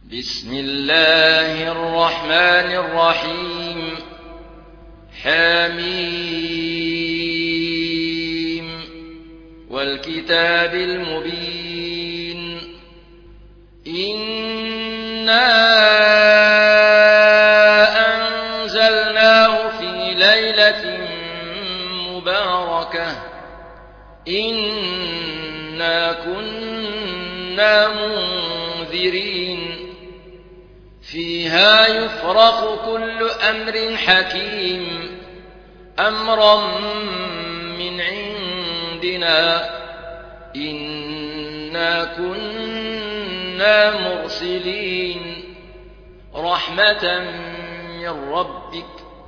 بسم الله الرحمن الرحيم. حميم والكتاب المبين. إنا أنزلناه في ليلة مباركة إنا كنا منذرين فيها يفرق كل أمر حكيم أمرا من عندنا إنا كنا مرسلين رحمة من ربك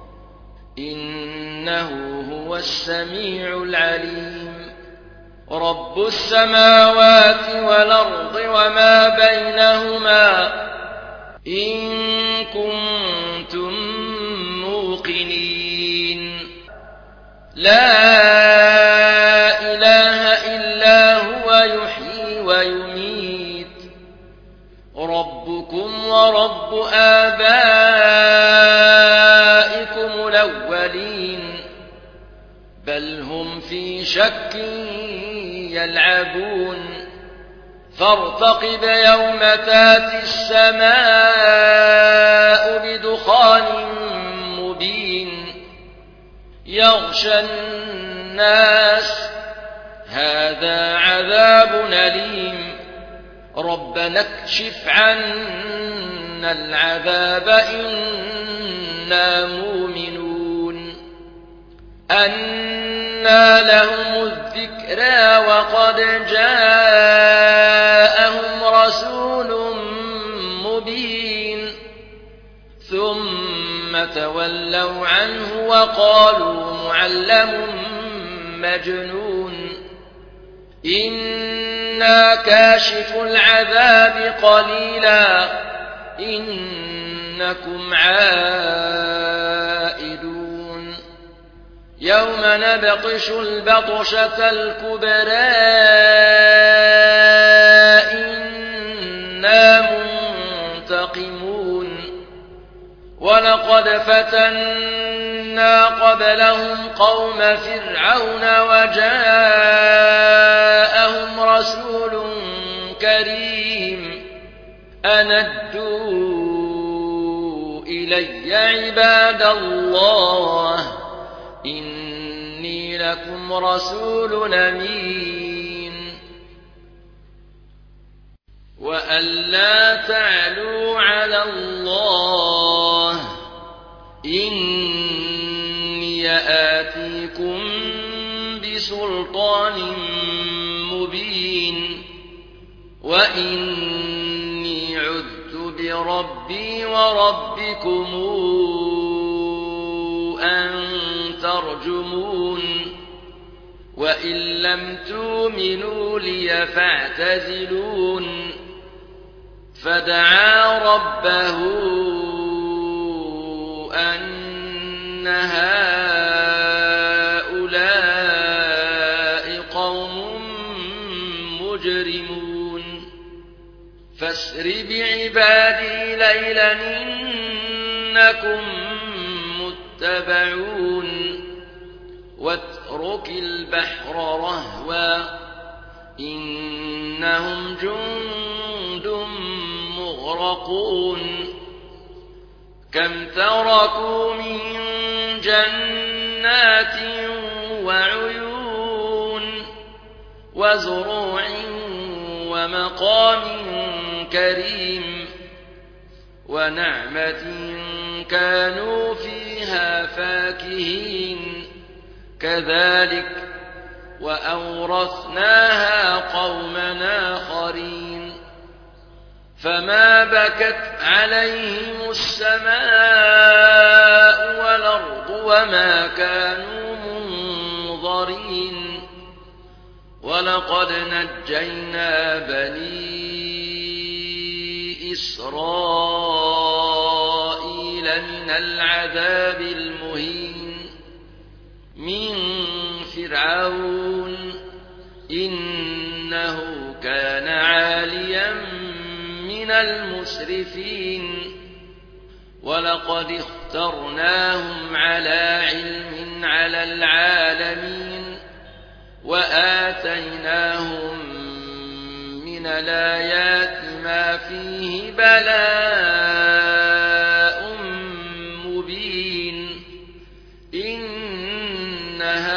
إنه هو السميع العليم. رب السماوات والأرض وما بينهما إن كنتم موقنين. لا إله إلا هو يحيي ويميت. ربكم ورب آبائكم الأولين بل هم في شك يلعبون. فارتقب يوم تاتي السماء بدخان مبين يغشى الناس هذا عذاب أليم. ربنا اكشف عنا العذاب إنا مؤمنون. أنى لهم الذكرى وقد جاءهم رسول مبين ثم تولوا عنه وقالوا معلم مجنون. إنا كاشف العذاب قليلا إنكم عائدون. يوم نبطش البطشة الكبرى إنا منتقمون. ولقد فتنا قبلهم قوم فرعون وجاءهم رسول كريم أن ادوا إلي عباد الله إني لكم رسول أمين. وأن لا تعلوا على الله إني آتيكم بسلطان مبين. وإني عذت بربي وربكم أن ترجمون. وإن لم تؤمنوا لي فاعتزلون. فدعا ربه أن هؤلاء قوم مجرمون. فاسر بعبادي ليلا إنكم متبعون. واترك البحر رهوا إنهم جند مغرقون. كم تركوا من جنات وعيون وزروع ومقام كريم ونعمة كانوا فيها فاكهين. كذلك وأورثناها قوما آخرين. فما بكت عليهم السماء والأرض وما كانوا منظرين. ولقد نجينا بني إسرائيل من العذاب المهين من فرعون إنه كان عاليا من المسلمين المسرفين ولقد اخترناهم على علم على العالمين وآتيناهم من الآيات ما فيه بلاء مبين إن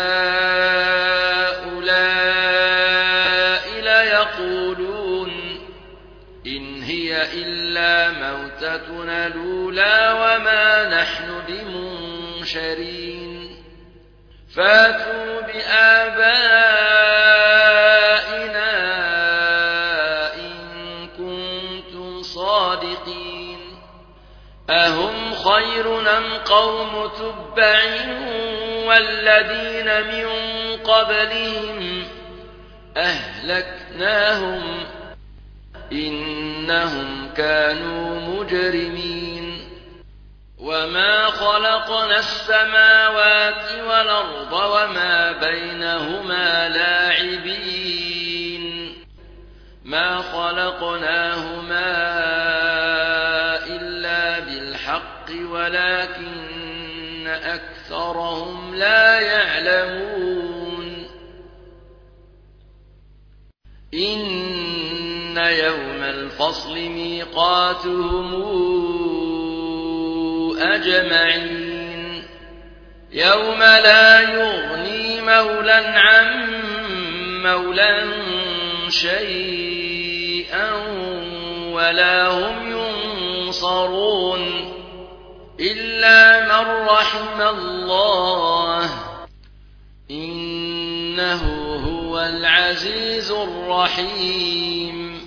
هؤلاء ليقولون إن هي إلا موتتنا الأولى وما نحن بمنشرين فاتوا بآبائنا إن كنتم صادقين أهم خير أم قوم تبع والذين من قبلهم أهلكناهم إنهم كانوا مجرمين وما خلقنا السماوات والأرض وما بينهما لاعبين ما خلقناهما إلا بالحق ولكن أكثرهم لا يعلمون إن يوم الفصل ميقاتهم أجمعين يوم لا يغني مولى عن مولى شيئا ولا هم ينصرون إلا من رحم الله إنه هو العزيز الرحيم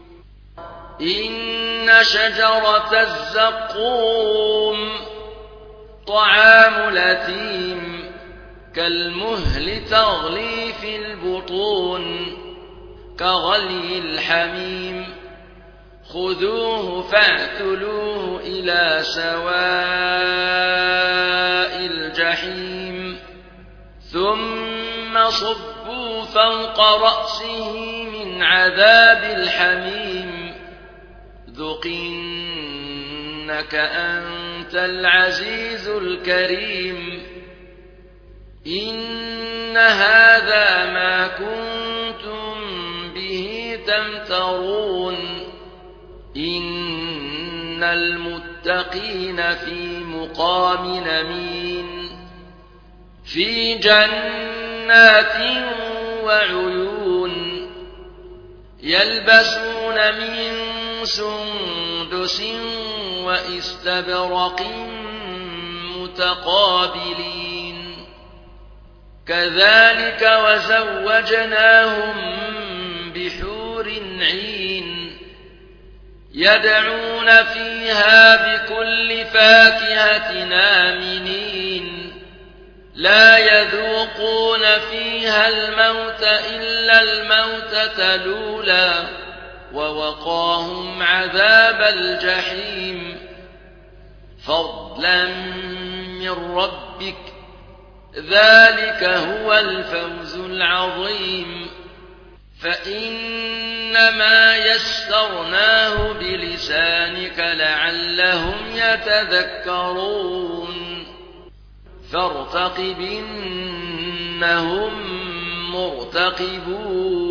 إن شجرة الزقوم طعام الأثيم كالمهل تغلي في البطون كغلي الحميم خذوه فاعتلوه إلى سواء الجحيم ثم صبوا فوق رأسه من عذاب الحميم ذق إنك أنت العزيز الكريم إن هذا ما كنتم به تمترون إن المتقين في مقام أمين في جنات وعيون يلبسون من سندس وإستبرق متقابلين كذلك وزوجناهم بحور عين يدعون فيها بكل فاكهة آمنين لا يذوقون فيها الموت إلا الموتة الأولى ووقاهم عذاب الجحيم فضلا من ربك ذلك هو الفوز العظيم فإنما يسرناه بلسانك لعلهم يتذكرون فارتقب إنهم مرتقبون